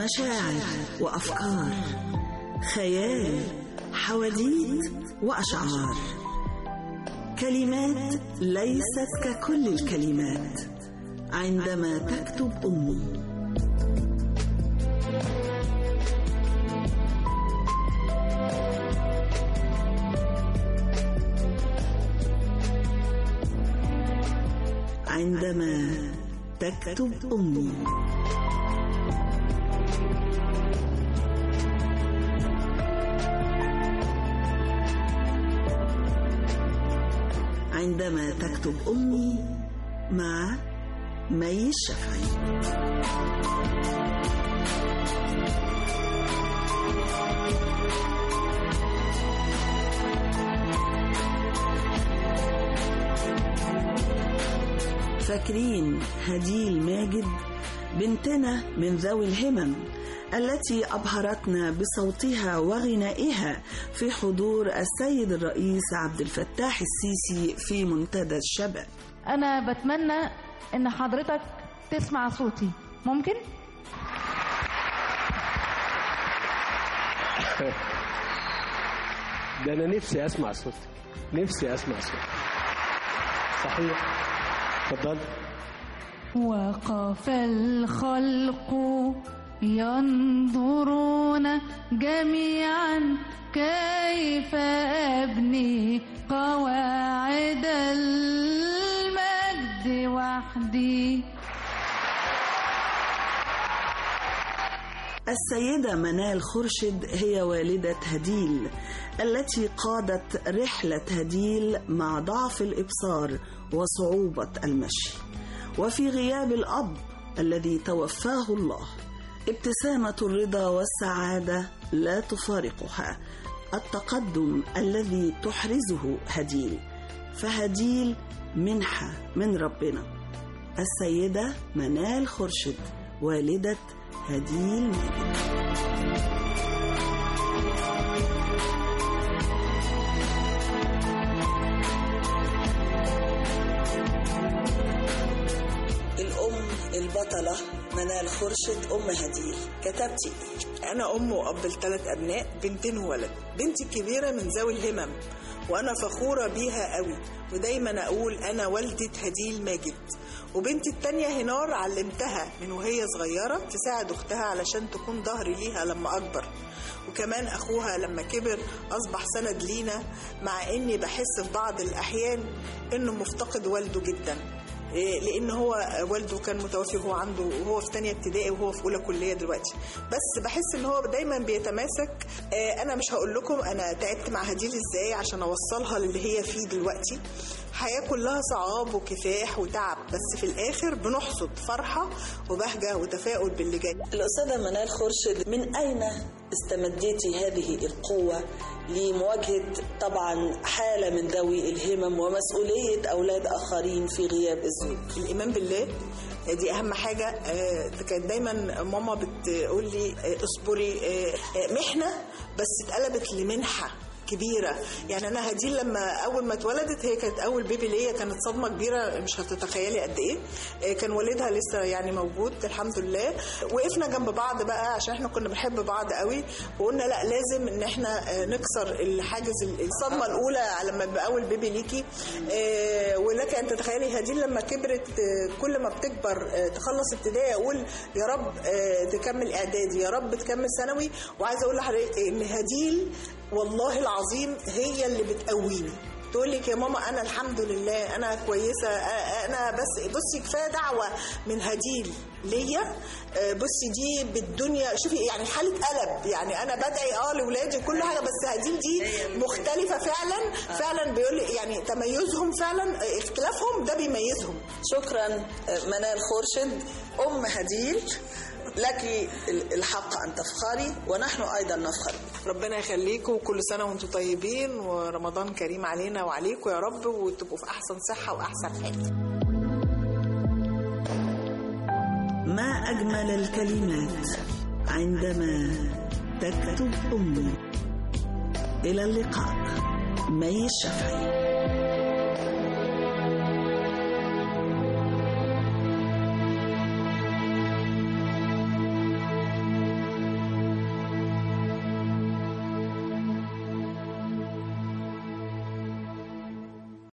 مشاعر وأفكار، خيال، حواديت وأشعار، كلمات ليست ككل الكلمات عندما تكتب أمي. عندما تكتب أمي. عندما تكتب أمي مع مي الشافعي. فاكرين هديل ماجد بنتنا من ذوي الهمم التي أبهرتنا بصوتها وغنائها في حضور السيد الرئيس عبد الفتاح السيسي في منتدى الشباب. أنا بتمنى إن حضرتك تسمع صوتي، ممكن؟ ده أنا نفسي أسمع صوتك، نفسي أسمع صوتك. صحيح. تفضل. وقف الخلق ينظرون جميعا كيف أبني قواعد المجد وحدي. السيدة منال خورشيد هي والدة هديل التي قادت رحلة هديل مع ضعف الإبصار وصعوبة المشي، وفي غياب الأب الذي توفاه الله ابتسامة الرضا والسعادة لا تفارقها التقدم الذي تحرزه هديل، فهديل منحة من ربنا. السيدة منال خورشيد والدة هديل ماجد. الأم البطلة منال خورشيد أم هديل، كتبتي أنا أم وأب ل3 أبناء، بنتين وولد. بنتي الكبيرة من ذوي الهمم وأنا فخورة بيها قوي، ودايما أقول أنا والدة هديل ماجد. وبنتي التانية هنار علمتها من وهي صغيرة تساعد أختها علشان تكون ظهر ليها لما أكبر، وكمان أخوها لما كبر أصبح سند لينا، مع إني بحس في بعض الأحيان إنه مفتقد والده جدا، لأن هو والده كان متوفي وهو في تانية ابتدائي وهو في أولى كلية دلوقتي، بس بحس إن هو دايما بيتماسك. أنا مش هقول لكم أنا تعبت مع هديل إزاي عشان أوصلها للي هي فيه دلوقتي. حياة كلها صعاب وكفاح وتعب، بس في الآخر بنحصد فرحة وبهجة وتفاؤل باللي جاي. الأستاذة منال خورشيد، من أين استمديتي هذه القوة لمواجهة طبعا حالة من ذوي الهمم ومسؤولية أولاد آخرين في غياب الزوج؟ الإيمان بالله دي أهم حاجة. كانت دايما ماما بتقول لي اصبري، محنة بس اتقلبت لمنحة كبيرة. يعني أنا هديل لما أول ما اتولدت هي كانت أول بيبي ليا، كانت صدمة كبيرة مش هتتخيلي قد إيه. كان والدها لسه يعني موجود الحمد لله. وقفنا جنب بعض بقى عشان احنا كنا بنحب بعض قوي، وقلنا لا لازم ان احنا نكسر الحاجز الصدمة الأولى لما يبقى أول بيبي ليكي. ولك أن تتخيلي هديل لما كبرت كل ما بتكبر تخلص ابتدائي أقول يا رب تكمل إعدادي، يا رب تكمل ثانوي. وعايزة أقول لحضرتك إن هديل والله العظيم هي اللي بتقويني، تقول لك يا ماما أنا الحمد لله أنا كويسة، أنا بصي كفاية دعوة من هديل ليا، بصي دي بالدنيا شوفي يعني حالة قلب. يعني أنا بدعي لولادي كل حاجة، بس هديل دي مختلفة فعلا فعلا. بيقول لي يعني تميزهم فعلا، اختلافهم ده بيميزهم. شكرا منال خورشيد أم هديل، لك الحق أن تفخري ونحن أيضا نفخر. ربنا يخليكم وكل سنة وانتم طيبين، ورمضان كريم علينا وعليكم يا رب، وتبقوا في أحسن صحة وأحسن حال. ما أجمل الكلمات عندما تكتب أمي. إلى اللقاء. مي الشافعي.